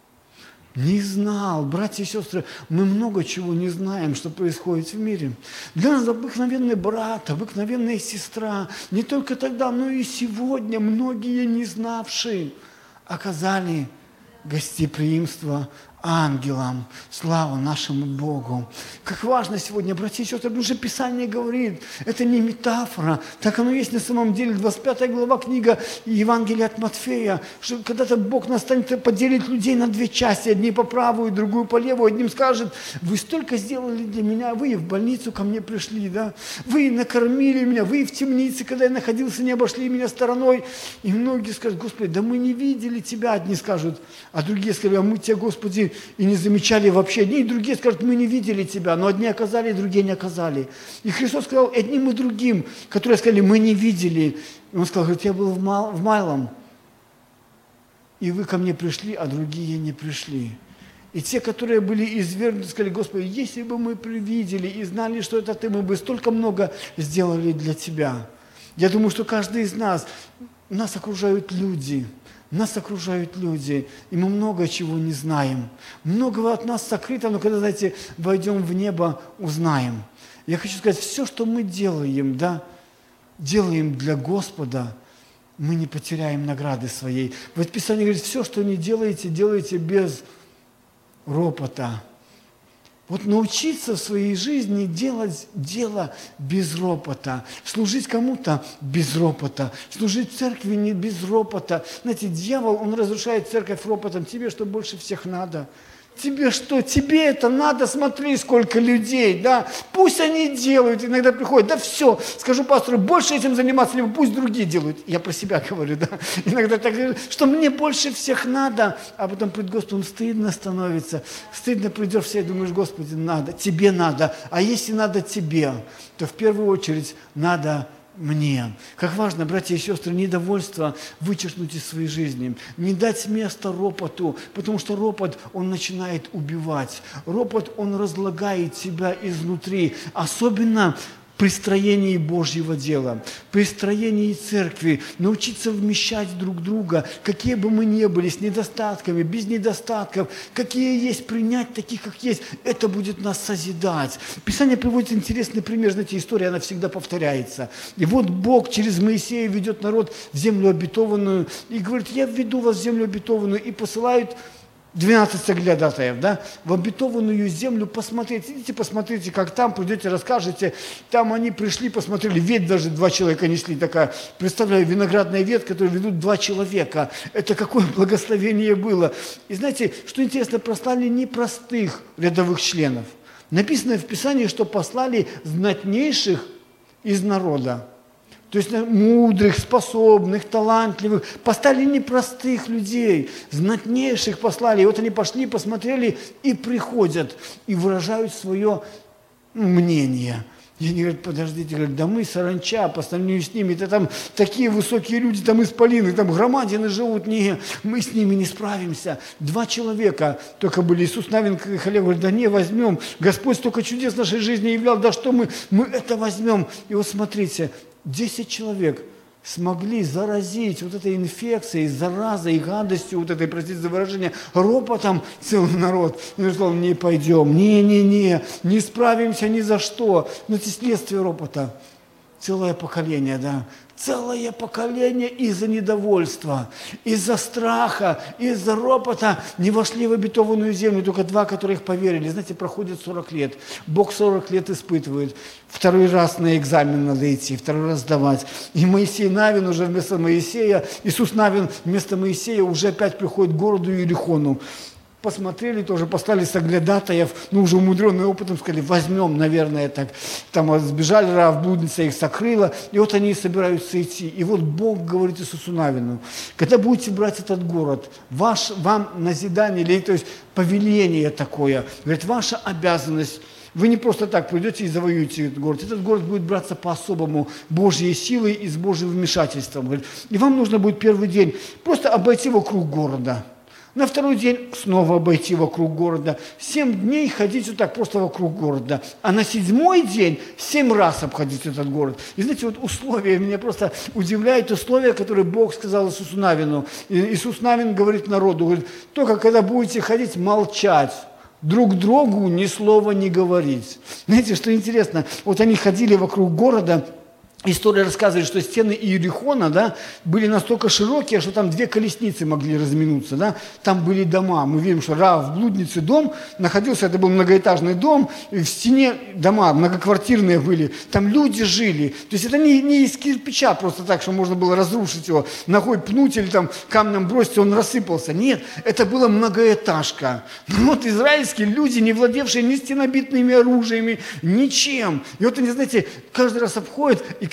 Не знал. Братья и сестры, мы много чего не знаем, что происходит в мире. Для нас обыкновенный брат, обыкновенная сестра, не только тогда, но и сегодня многие не знавшие оказали гостеприимство ангелам. Слава нашему Богу. Как важно сегодня, братья и сестры, уже Писание говорит, это не метафора, так оно есть на самом деле. двадцать пятая глава книга Евангелия от Матфея, что когда-то Бог настанет поделить людей на две части, одни по правую, другую по левую. Одним скажет, вы столько сделали для меня, вы и в больницу ко мне пришли, да? Вы накормили меня, вы и в темнице, когда я находился, не обошли меня стороной. И многие скажут, Господи, да мы не видели Тебя, одни скажут, а другие скажут, а мы Тебя, Господи, и не замечали вообще. Одни и другие скажут, мы не видели тебя, но одни оказали, другие не оказали. И Христос сказал одним и другим, которые сказали, мы не видели. И Он сказал, говорит, я был в, мал, в малом, и вы ко мне пришли, а другие не пришли. И те, которые были извергнуты, сказали, Господи, если бы мы видели и знали, что это Ты, мы бы столько много сделали для Тебя. Я думаю, что каждый из нас, нас окружают люди, нас окружают люди, и мы много чего не знаем. Многого от нас сокрыто, но когда, знаете, войдем в небо, узнаем. Я хочу сказать, все, что мы делаем, да, делаем для Господа, мы не потеряем награды своей. Вот Писание говорит, все, что не делаете, делайте без ропота. Вот научиться в своей жизни делать дело без ропота, служить кому-то без ропота, служить церкви не без ропота. Знаете, дьявол, он разрушает церковь ропотом. Тебе что больше всех надо? Тебе что? Тебе это надо? Смотри, сколько людей, да? Пусть они делают, иногда приходят, да все, скажу пастору, больше этим заниматься, либо пусть другие делают. Я про себя говорю, да? Иногда так говорю, что мне больше всех надо, а потом пред Господом стыдно становится. Стыдно придешь в себя и думаешь, Господи, надо, тебе надо. А если надо тебе, то в первую очередь надо мне. Как важно, братья и сестры, недовольство вычеркнуть из своей жизни, не дать место ропоту, потому что ропот, он начинает убивать. Ропот, он разлагает себя изнутри, особенно при строении Божьего дела, при строении церкви, научиться вмещать друг друга, какие бы мы ни были, с недостатками, без недостатков, какие есть, принять таких, как есть, это будет нас созидать. Писание приводит интересный пример, знаете, история, она всегда повторяется. И вот Бог через Моисея ведет народ в землю обетованную и говорит, я введу вас в землю обетованную, и посылают двенадцать соглядатаев, да, в обетованную землю посмотреть. Идите, посмотрите, как там, придете, расскажете. Там они пришли, посмотрели, ветвь даже два человека несли, такая, представляю, виноградная ветвь, которую ведут два человека. Это какое благословение было. И знаете, что интересно, послали не простых рядовых членов. Написано в Писании, что послали знатнейших из народа. То есть мудрых, способных, талантливых. Поставили непростых людей, знатнейших послали. И вот они пошли, посмотрели и приходят, и выражают свое мнение. И они говорят, подождите, говорят, да мы саранча по сравнению с ними, это там такие высокие люди, там исполины, там громадины живут, не, мы с ними не справимся. Два человека только были, Иисус Навин и Халев говорит, да не, возьмем, Господь столько чудес в нашей жизни являл, да что мы, мы это возьмем. И вот смотрите, десять человек смогли заразить вот этой инфекцией, заразой, гадостью, вот этой, простите за выражение, ропотом целый народ. И он сказал, не пойдем, не-не-не, не справимся ни за что. Но это следствие ропота. Целое поколение, да, целое поколение из-за недовольства, из-за страха, из-за ропота не вошли в обетованную землю, только два, которых поверили. Знаете, проходит сорок лет, Бог сорок лет испытывает, второй раз на экзамен надо идти, второй раз сдавать. И Моисей Навин уже вместо Моисея, Иисус Навин вместо Моисея уже опять приходит к городу Иерихону. Посмотрели тоже, послали соглядатаев, ну, уже умудренные опытом, сказали, возьмем, наверное, так. Там сбежали, Раав, блудница их сокрыла, и вот они собираются идти. И вот Бог говорит Иисусу Навину, когда будете брать этот город, ваш, вам назидание, или, то есть повеление такое, говорит, ваша обязанность, вы не просто так придете и завоюете этот город. Этот город будет браться по-особому Божьей силой и с Божьим вмешательством. Говорит, и вам нужно будет первый день просто обойти вокруг города. На второй день снова обойти вокруг города. Семь дней ходить вот так просто вокруг города. А на седьмой день семь раз обходить этот город. И знаете, вот условия, меня просто удивляют условия, которые Бог сказал Иисусу Навину. И Иисус Навин говорит народу, говорит, только когда будете ходить, молчать. Друг другу ни слова не говорить. Знаете, что интересно? Вот они ходили вокруг города. История рассказывает, что стены Иерихона, да, были настолько широкие, что там две колесницы могли разминуться. Да. Там были дома. Мы видим, что Раав, блудницы, дом находился, это был многоэтажный дом, и в стене дома многоквартирные были. Там люди жили. То есть это не, не из кирпича просто так, что можно было разрушить его, ногой пнуть или там камнем бросить, он рассыпался. Нет, это была многоэтажка. Вот израильские люди, не владевшие ни стенобитными оружиями, ничем. И вот они, знаете, каждый раз обходят, и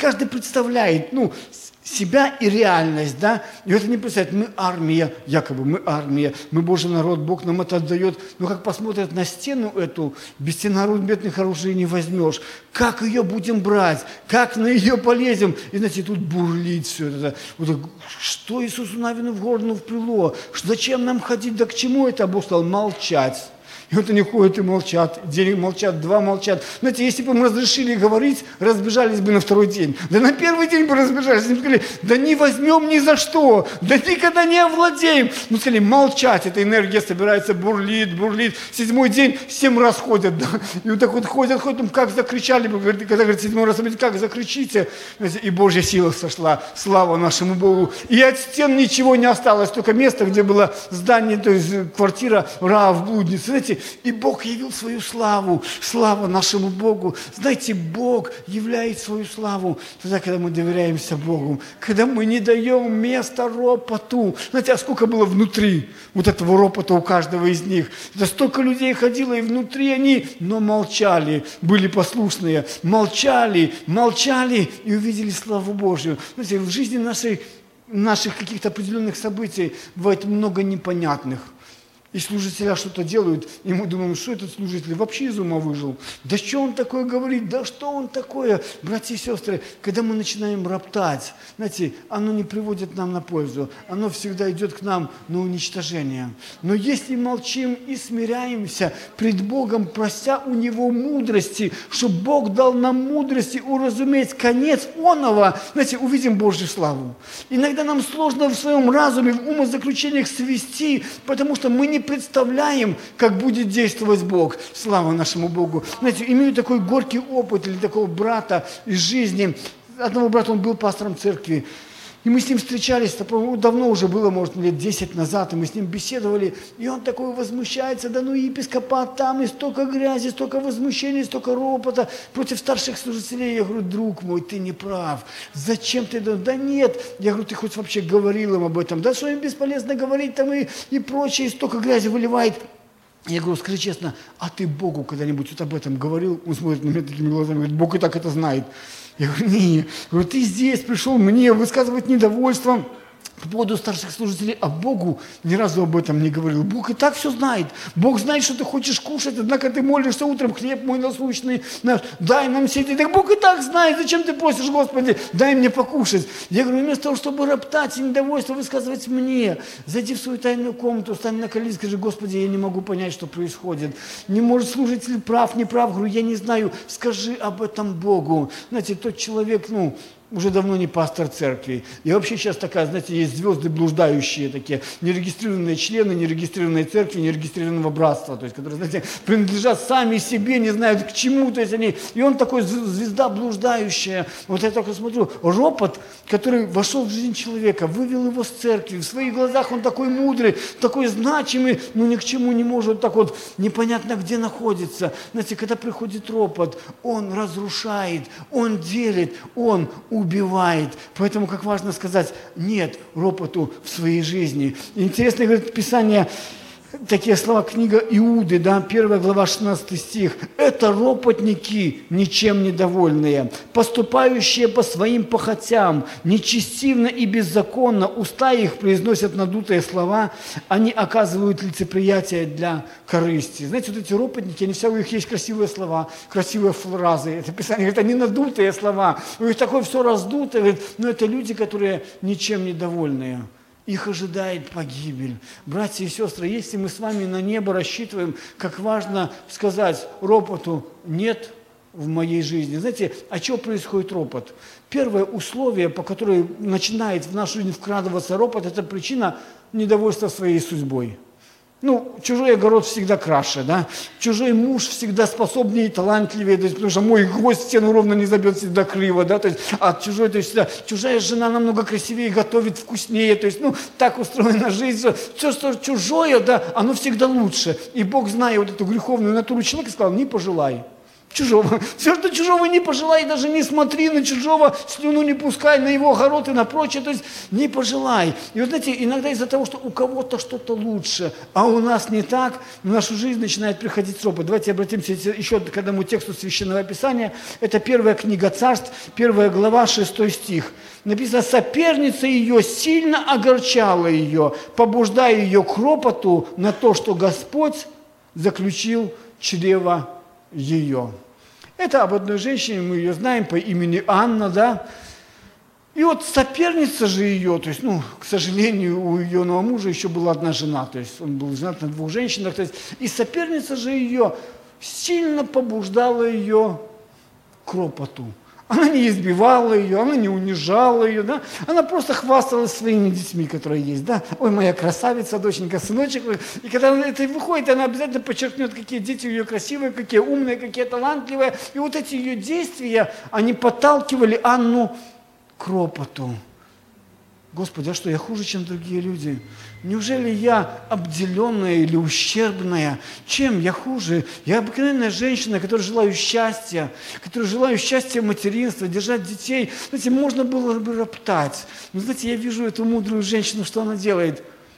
каждый представляет, ну, себя и реальность, да, и это не представляет, мы армия, якобы мы армия, мы Божий народ, Бог нам это отдает, но как посмотрят на стену эту, без стенарудных оружий не возьмешь, как ее будем брать, как на ее полезем, и, знаете, тут бурлит все это, вот, что Иисусу Навину в горло вплело, зачем нам ходить, да к чему это, а Бог сказал, молчать. И вот они ходят и молчат, день молчат, два молчат. Знаете, если бы им разрешили говорить, разбежались бы на второй день. Да на первый день бы разбежались. Им сказали, да не возьмем ни за что, да никогда не овладеем. Ну, сказали, молчать, эта энергия собирается, бурлит, бурлит. Седьмой день семь раз ходят, да. И вот так вот ходят, ходят, как закричали бы, когда, говорят, седьмой раз, как закричите. Знаете, и Божья сила сошла, слава нашему Богу. И от стен ничего не осталось, только место, где было здание, то есть квартира Раав блудницы. Знаете, и Бог явил свою славу, слава нашему Богу. Знаете, Бог являет свою славу тогда, когда мы доверяемся Богу, когда мы не даем места ропоту. Знаете, а сколько было внутри вот этого ропота у каждого из них? Это столько людей ходило, и внутри они, но молчали, были послушные, молчали, молчали и увидели славу Божью. Знаете, в жизни нашей, наших каких-то определенных событий бывает много непонятных. И служителя что-то делают, и мы думаем, что этот служитель вообще из ума выжил. Да что он такое говорит, да что он такое? Братья и сестры, когда мы начинаем роптать, знаете, оно не приводит нам на пользу, оно всегда идет к нам на уничтожение. Но если молчим и смиряемся пред Богом, прося у Него мудрости, чтобы Бог дал нам мудрости уразуметь конец оного, знаете, увидим Божью славу. Иногда нам сложно в своем разуме, в умозаключениях свести, потому что мы не представляем, как будет действовать Бог. Слава нашему Богу. Знаете, имею такой горький опыт или такого брата из жизни. Одного брата, он был пастором церкви. И мы с ним встречались, давно уже было, может, лет десять назад, и мы с ним беседовали, и он такой возмущается, да ну епископат там, и столько грязи, столько возмущений, столько ропота против старших служителей. Я говорю, друг мой, ты не прав. Зачем ты? Да нет. Я говорю, ты хоть вообще говорил им об этом? Да что им бесполезно говорить там и, и прочее, и столько грязи выливает. Я говорю, скажи честно, а ты Богу когда-нибудь вот об этом говорил? Он смотрит на меня такими глазами, говорит, Бог и так это знает. Я говорю, не, я говорю, ты здесь пришел мне высказывать недовольство по поводу старших служителей, а Богу ни разу об этом не говорил. Бог и так все знает. Бог знает, что ты хочешь кушать, однако ты молишься утром, хлеб мой насущный наш, дай нам все эти. Так Бог и так знает, зачем ты просишь, Господи, дай мне покушать. Я говорю, вместо того, чтобы роптать и недовольство высказывать мне, зайди в свою тайную комнату, встань на колени, скажи, Господи, я не могу понять, что происходит. Не может служитель прав, не прав, говорю, я не знаю, скажи об этом Богу. Знаете, тот человек, ну, уже давно не пастор церкви. И вообще сейчас такая, знаете, есть звезды блуждающие такие, нерегистрированные члены, нерегистрированной церкви, нерегистрированного братства, то есть, которые, знаете, принадлежат сами себе, не знают к чему, то есть они, и он такой звезда блуждающая. Вот я только смотрю, ропот, который вошел в жизнь человека, вывел его с церкви, в своих глазах он такой мудрый, такой значимый, но ни к чему не может, так вот непонятно где находится. Знаете, когда приходит ропот, он разрушает, он делит, он убивает. Поэтому, как важно сказать, нет ропоту в своей жизни. Интересно, говорит Писание, такие слова, книга Иуды, да, первая глава, шестнадцатый стих. Это ропотники, ничем недовольные, поступающие по своим похотям, нечестивно и беззаконно, уста их произносят надутые слова, они оказывают лицеприятие для корысти. Знаете, вот эти ропотники, они все, у них есть красивые слова, красивые фразы. Это Писание говорит, они надутые слова, у них такое все раздутое, говорит, но это люди, которые ничем недовольные. Их ожидает погибель. Братья и сестры, если мы с вами на небо рассчитываем, как важно сказать ропоту «нет» в моей жизни. Знаете, а что происходит ропот? Первое условие, по которому начинает в нашу жизнь вкрадываться ропот, это причина недовольства своей судьбой. Ну, чужой огород всегда краше, да? Чужой муж всегда способнее и талантливее, то есть, потому что мой гвоздь в стену ровно не забьет, всегда криво, да? То есть, а чужой, то есть, всегда, чужая жена намного красивее, готовит вкуснее, то есть, ну, так устроена жизнь, что все, что чужое, да, оно всегда лучше. И Бог, зная вот эту греховную натуру человека, сказал, не пожелай. чужого. Все, что чужого не пожелай, даже не смотри на чужого, слюну не пускай на его огород и на прочее, то есть не пожелай. И вот знаете, иногда из-за того, что у кого-то что-то лучше, а у нас не так, в нашу жизнь начинает приходить ропот. Давайте обратимся еще к одному тексту Священного Писания. Это первая книга Царств, первая глава, шестой стих. Написано: соперница ее сильно огорчала ее, побуждая ее к ропоту на то, что Господь заключил чрево ее. Это об одной женщине, мы ее знаем по имени Анна, да. И вот соперница же ее, то есть, ну, к сожалению, у ее нового мужа еще была одна жена, то есть он был женат на двух женщинах, то есть, и соперница же ее сильно побуждала ее к ропоту. Она не избивала ее, она не унижала ее, да? Она просто хвасталась своими детьми, которые есть, да? Ой, моя красавица, доченька, сыночек. И когда она это выходит, она обязательно подчеркнет, какие дети у нее красивые, какие умные, какие талантливые. И вот эти ее действия, они подталкивали Анну к ропоту. Господи, а что, я хуже, чем другие люди? Неужели я обделенная или ущербная? Чем я хуже? Я обыкновенная женщина, которая желаю счастья, которая желаю счастья материнства, держать детей. Знаете, можно было бы роптать. Но знаете, я вижу эту мудрую женщину, что она делает?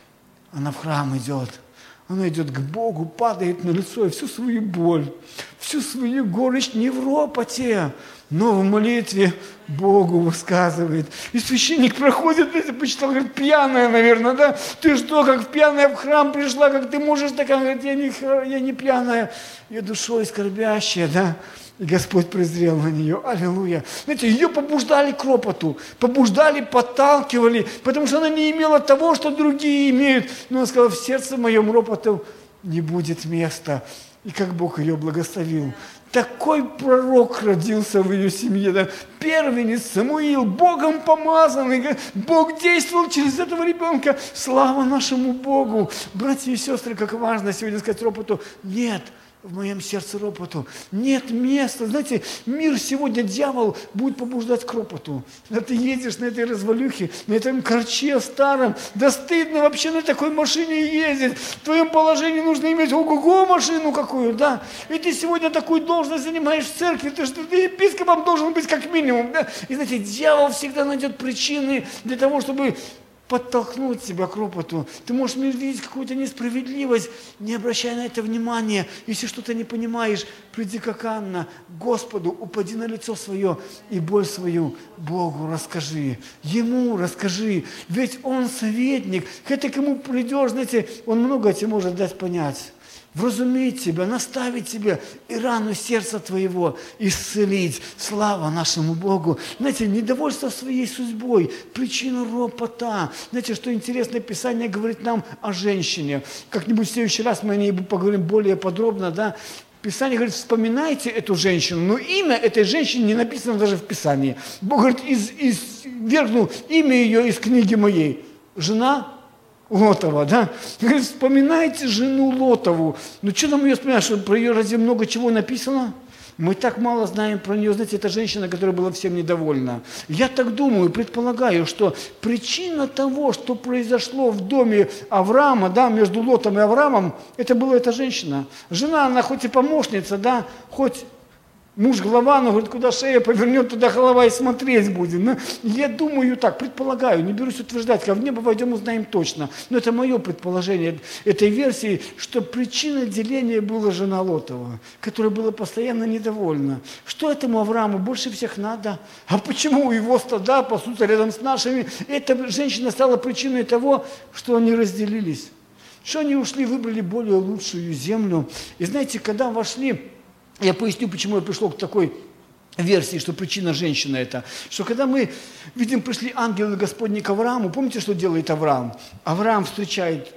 Она в храм идет. Она идет к Богу, падает на лицо и всю свою боль, всю свою горечь не в ропоте, но в молитве Богу высказывает. И священник проходит, если почитал, говорит, пьяная, наверное, да? Ты что, как пьяная в храм пришла, как ты можешь такая? Говорит, я не, я не пьяная, я душой скорбящая, да? И Господь презрел на нее. Аллилуйя. Знаете, ее побуждали к ропоту, побуждали, подталкивали, потому что она не имела того, что другие имеют. Но она сказала, в сердце моем ропоту не будет места. И как Бог ее благословил. Такой пророк родился в ее семье, да? Первенец Самуил, Богом помазанный, Бог действовал через этого ребенка. Слава нашему Богу! Братья и сестры, как важно сегодня сказать ропоту, нет. В моем сердце ропоту. Нет места. Знаете, мир сегодня, дьявол будет побуждать к ропоту. Когда ты едешь на этой развалюхе, на этом корче старом, да стыдно вообще на такой машине ездить. В твоем положении нужно иметь ого-го машину какую, да. И ты сегодня такую должность занимаешь в церкви, ты что ты епископом должен быть как минимум, да. И знаете, дьявол всегда найдет причины для того, чтобы подтолкнуть тебя к ропоту. Ты можешь видеть какую-то несправедливость, не обращай на это внимания. Если что-то не понимаешь, приди как Анна, Господу, упади на лицо свое и боль свою Богу расскажи. Ему расскажи, ведь Он советник. Хотя к Ему придешь, знаете, Он много тебе может дать понять. Вразумить тебя, наставить тебя и рану сердца твоего исцелить. Слава нашему Богу. Знаете, недовольство своей судьбой, причина ропота. Знаете, что интересно, Писание говорит нам о женщине. Как-нибудь в следующий раз мы о ней поговорим более подробно, да. Писание говорит, вспоминайте эту женщину, но имя этой женщины не написано даже в Писании. Бог говорит, из, из, вергнул имя ее из книги моей. Жена Лотова, да? Говорит, вспоминайте жену Лотову. Ну, что нам ее вспоминать, что про ее разве много чего написано? Мы так мало знаем про нее. Знаете, это женщина, которая была всем недовольна. Я так думаю, предполагаю, что причина того, что произошло в доме Авраама, да, между Лотом и Авраамом, это была эта женщина. Жена, она хоть и помощница, да, хоть муж глава, но говорит, куда шея повернет, туда голова и смотреть будет. Но я думаю так, предполагаю, не берусь утверждать, когда в небо войдем, узнаем точно. Но это мое предположение этой версии, что причиной деления была жена Лотова, которая была постоянно недовольна. Что этому Аврааму больше всех надо? А почему его стада пасутся рядом с нашими? Эта женщина стала причиной того, что они разделились. Что они ушли, выбрали более лучшую землю. И знаете, когда вошли... Я поясню, почему я пришел к такой версии, что причина женщины это. Что когда мы видим, пришли ангелы Господни к Аврааму, помните, что делает Авраам? Авраам встречает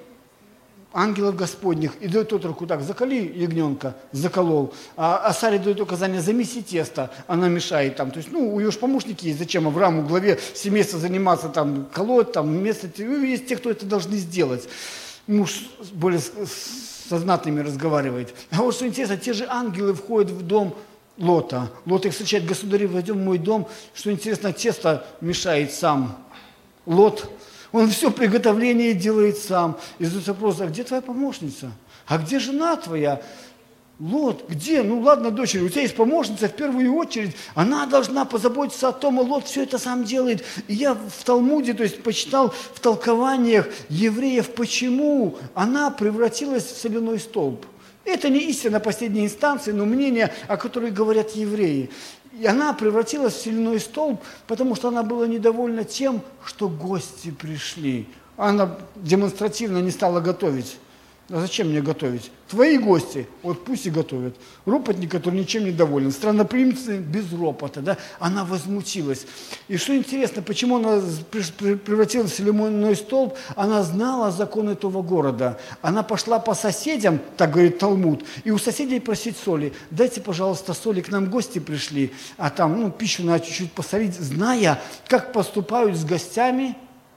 ангелов Господних и дает тот руку так, заколи ягненка, заколол. А, а Саре дает указание, замеси тесто, она мешает там. То есть, ну, у ее же помощники есть, зачем Аврааму в главе семейства заниматься там, колоть, там, вместо... Есть те, кто это должны сделать. Муж более со знатными разговаривает. А вот что интересно, те же ангелы входят в дом Лота. Лот их встречает, государь, войдем в мой дом. Что интересно, тесто мешает сам Лот. Он все приготовление делает сам. И задает вопрос, а где твоя помощница? А где жена твоя? Лот, где? Ну ладно, дочери, у тебя есть помощница, в первую очередь, она должна позаботиться о том, а Лот все это сам делает. И я в Талмуде, то есть почитал в толкованиях евреев, почему она превратилась в соляной столб. Это не истина последней инстанции, но мнение, о которой говорят евреи. И она превратилась в соляной столб, потому что она была недовольна тем, что гости пришли. Она демонстративно не стала готовить. А зачем мне готовить? Твои гости, вот пусть и готовят. Ропотник, который ничем не доволен. Страннопримцы без ропота, да? Она возмутилась. И что интересно, почему она превратилась в соляной столб? Она знала закон этого города. Она пошла по соседям, так говорит Талмуд, и у соседей просить соли. Дайте, пожалуйста, соли, к нам гости пришли, а там, ну, пищу надо чуть-чуть посолить, зная, как поступают с гостями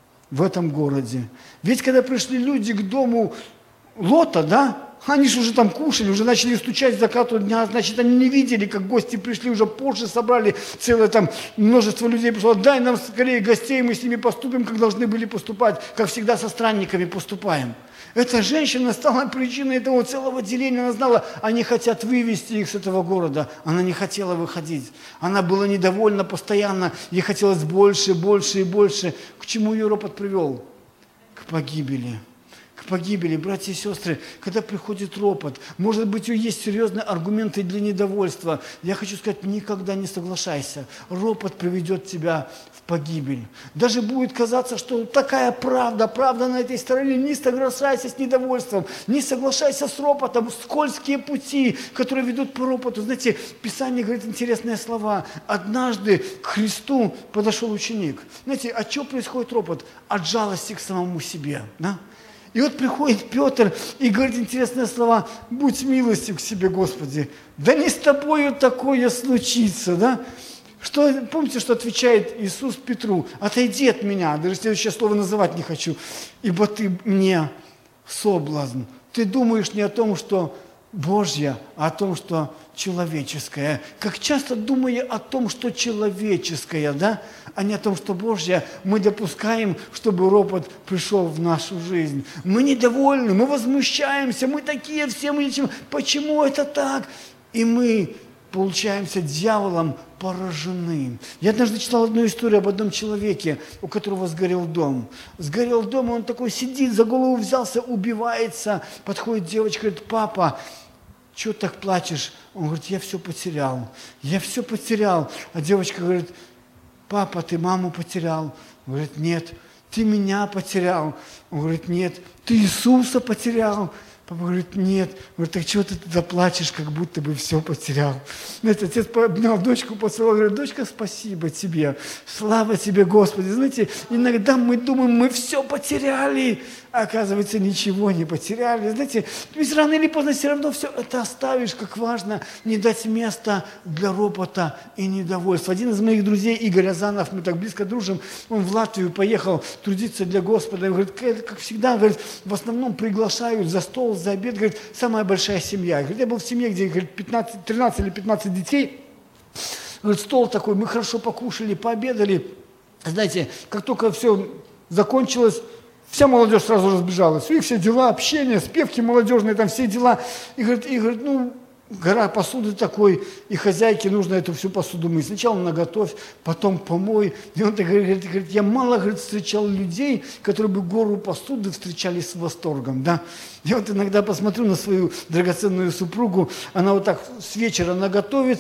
в этом городе. Ведь когда пришли люди к дому Лота, да, они же уже там кушали, уже начали стучать с закату дня, значит, они не видели, как гости пришли, уже позже собрали целое там множество людей, пришло, дай нам скорее гостей, мы с ними поступим, как должны были поступать, как всегда со странниками поступаем. Эта женщина стала причиной этого целого деления, она знала, они хотят вывести их с этого города, она не хотела выходить, она была недовольна постоянно, ей хотелось больше, больше и больше. К чему ее ропот привел? К погибели. К погибели, братья и сестры, когда приходит ропот, может быть, у есть серьезные аргументы для недовольства. Я хочу сказать, никогда не соглашайся. Ропот приведет тебя в погибель. Даже будет казаться, что такая правда, правда на этой стороне. Не соглашайся с недовольством, не соглашайся с ропотом. Скользкие пути, которые ведут по ропоту. Знаете, Писание говорит интересные слова. Однажды к Христу подошел ученик. Знаете, от чего происходит ропот? От жалости к самому себе, да? И вот приходит Петр и говорит интересные слова: «Будь милостив к себе, Господи, да не с тобою такое случится», да? Что, помните, что отвечает Иисус Петру? «Отойди от меня», даже следующее слово называть не хочу, «ибо ты мне соблазн». Ты думаешь не о том, что Божье, а о том, что человеческое. Как часто, думая о том, что человеческое, да, а не о том, что Божье, мы допускаем, чтобы ропот пришел в нашу жизнь. Мы недовольны, мы возмущаемся, мы такие все, мы ничем. Почему это так? И мы получаемся дьяволом поражены. Я однажды читал одну историю об одном человеке, у которого сгорел дом. Сгорел дом, и он такой сидит, за голову взялся, убивается. Подходит девочка, говорит: «Папа, чего так плачешь?» Он говорит: «Я все потерял, я все потерял». А девочка говорит: «Папа, ты маму потерял?» Он говорит: «Нет». «Ты меня потерял?» Он говорит: «Нет». «Ты Иисуса потерял?» Папа говорит: «Нет». Говорит: «Так чего ты тогда плачешь, как будто бы все потерял?» Знаете, отец обнял дочку, поцеловал, говорит: «Дочка, спасибо тебе, слава тебе, Господи». Знаете, иногда мы думаем, мы все потеряли, а оказывается, ничего не потеряли. Знаете, ведь рано или поздно все равно все это оставишь, как важно не дать места для ропота и недовольства. Один из моих друзей, Игорь Азанов, мы так близко дружим, он в Латвию поехал трудиться для Господа. И говорит, как всегда, говорит, в основном приглашают за стол, за обед, говорит, самая большая семья. Говорит, я был в семье, где, говорит, пятнадцать, тринадцать или пятнадцать детей. Говорит, стол такой, мы хорошо покушали, пообедали. Знаете, как только все закончилось, вся молодежь сразу разбежалась. У них все дела, общение, спевки молодежные, там все дела. И говорит, и говорит, ну, гора посуды такой, и хозяйке нужно эту всю посуду мыть. Сначала наготовь, потом помой. И он так говорит, говорит, я мало, говорит, встречал людей, которые бы гору посуды встречали с восторгом, да. Я вот иногда посмотрю на свою драгоценную супругу, она вот так с вечера наготовит,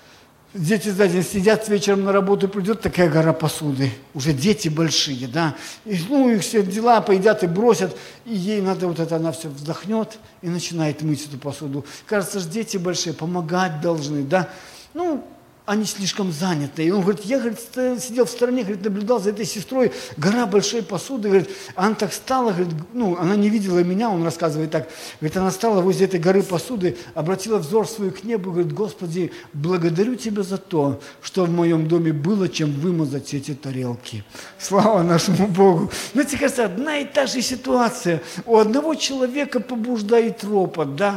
дети за день сидят, вечером на работу придет, такая гора посуды. Уже дети большие, да. И, ну, их все дела поедят и бросят. И ей надо вот это, она все вздохнет и начинает мыть эту посуду. Кажется, что дети большие, помогать должны, да. Ну, они слишком заняты. И он говорит, я, говорит, сидел в стороне, говорит, наблюдал за этой сестрой, гора большой посуды, говорит, она так стала, говорит, ну, она не видела меня, он рассказывает так, говорит, она стала возле этой горы посуды, обратила взор свой к небу, говорит, Господи, благодарю Тебя за то, что в моем доме было чем вымазать эти тарелки. Слава нашему Богу. Знаете, кажется, одна и та же ситуация. У одного человека побуждает ропот, да,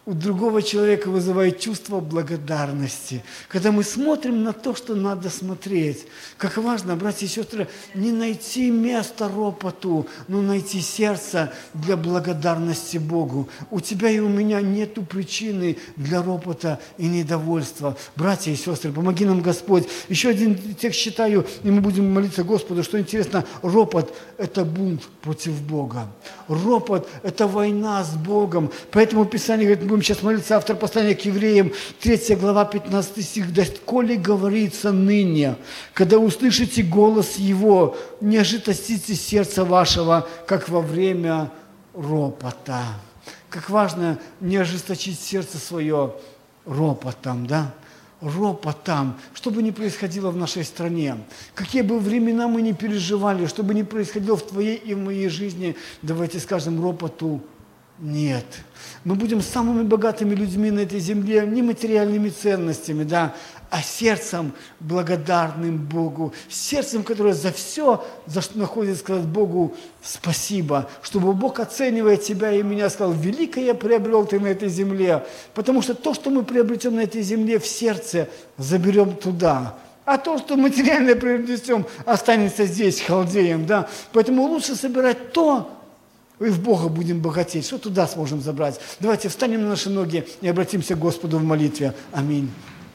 у другого человека вызывает чувство благодарности. Когда мы смотрим на то, что надо смотреть. Как важно, братья и сестры, не найти место ропоту, но найти сердце для благодарности Богу. У тебя и у меня нету причины для ропота и недовольства. Братья и сестры, помоги нам, Господь. Еще один текст читаю, и мы будем молиться Господу. Что интересно, ропот – это бунт против Бога. Ропот – это война с Богом. Поэтому Писание говорит, будем сейчас молиться, автор послания к евреям, третья глава, пятнадцатый стих. «Да коли говорится ныне, когда услышите голос Его, не ожесточите сердца вашего, как во время ропота». Как важно не ожесточить сердце свое ропотом, да? Ропотом, что бы ни происходило в нашей стране, какие бы времена мы ни переживали, что бы ни происходило в твоей и в моей жизни, давайте скажем ропоту нет. Мы будем самыми богатыми людьми на этой земле, не материальными ценностями, да, а сердцем благодарным Богу, сердцем, которое за все, за что находится, сказать Богу спасибо, чтобы Бог, оценивая тебя и меня, сказал, великое приобрел ты на этой земле, потому что то, что мы приобретем на этой земле, в сердце заберем туда. А то, что материальное приобретем, останется здесь, халдеем, да. Поэтому лучше собирать то, и в Бога будем богатеть. Что туда сможем забрать? Давайте встанем на наши ноги и обратимся к Господу в молитве. Аминь.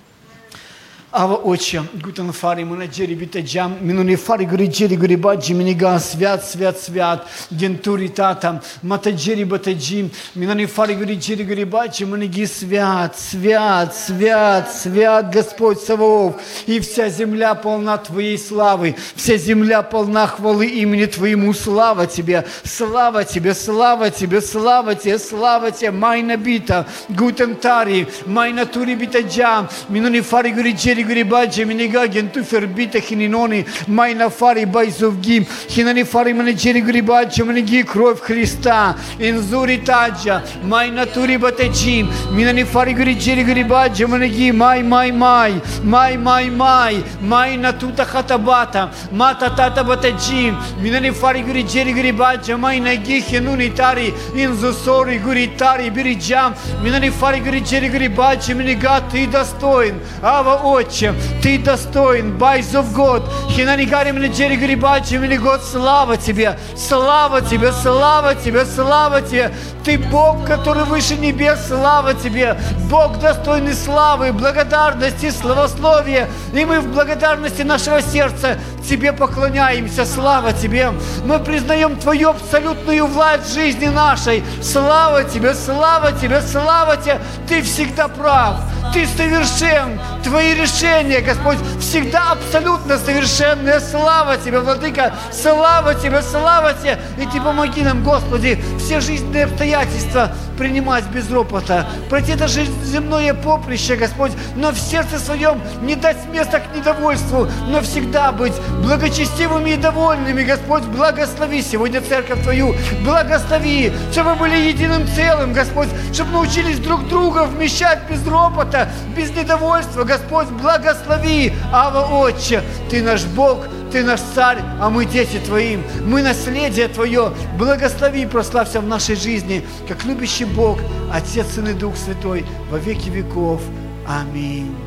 Ава Отче, гутен фари, менеджери битаджам, минуни фари гриджери грибаджи, минига свят, свят, свят, гентури тата, матаджери батаджи, минуни фари гриджери грибаджи, миниги свят, свят, свят, свят, Господь Саваоф, и вся земля полна Твоей славы, вся земля полна хвалы имени Твоему, слава Тебе, слава Тебе, слава Тебе, слава Тебе, слава Тебе, майна бита, гутен тари, майна тури битаджам, минуни фари гриджери Грибаджи, Минига, Генту, Фербита, Хининони, Майна Фари, Байзовгим, Хинани Фари, Менеджери Грибаджи, Миниги, кровь Христа, Инзури Таджа, Майна Тури Батаджим, Минани Фари, Гриджери Грибаджи, Миниги, Май, Май, Май, Май, Май, Май, Майна Тута Хатабата, Мата Тата Батаджим, Минани Фари, Гриджери Грибаджи, Майна Ги, Хинуни Тари, Инзусори, Гуритари, Бириджам, Минани Фари, Гриджери Грибаджи, Минига, Ты достоин, Ава Отче, Ты достоин, Байзов год, Хинанигари Менеджери Грибачи, Год, слава Тебе, слава Тебе, слава Тебе, слава Тебе, Ты Бог, который выше небес, слава Тебе, Бог достойный славы, благодарности, славословия, и мы в благодарности нашего сердца Тебе поклоняемся, слава Тебе, мы признаем Твою абсолютную власть в жизни нашей, слава Тебе, слава Тебе, слава Тебе, Ты всегда прав, Ты совершен, Твои решения, Господь, всегда абсолютно совершенные. Слава Тебе, Владыка, слава Тебе, слава Тебе. И Ты помоги нам, Господи, все жизненные обстоятельства принимать без ропота. Пройти это земное поприще, Господь, но в сердце своем не дать места к недовольству, но всегда быть благочестивыми и довольными, Господь. Благослови сегодня церковь Твою, благослови, чтобы мы были единым целым, Господь, чтобы научились друг друга вмещать без ропота, без недовольства, Господь, благослови, Ава Отче, Ты наш Бог, Ты наш Царь, а мы дети Твои, мы наследие Твое, благослови и прославься в нашей жизни, как любящий Бог, Отец, Сын и Дух Святой, во веки веков. Аминь.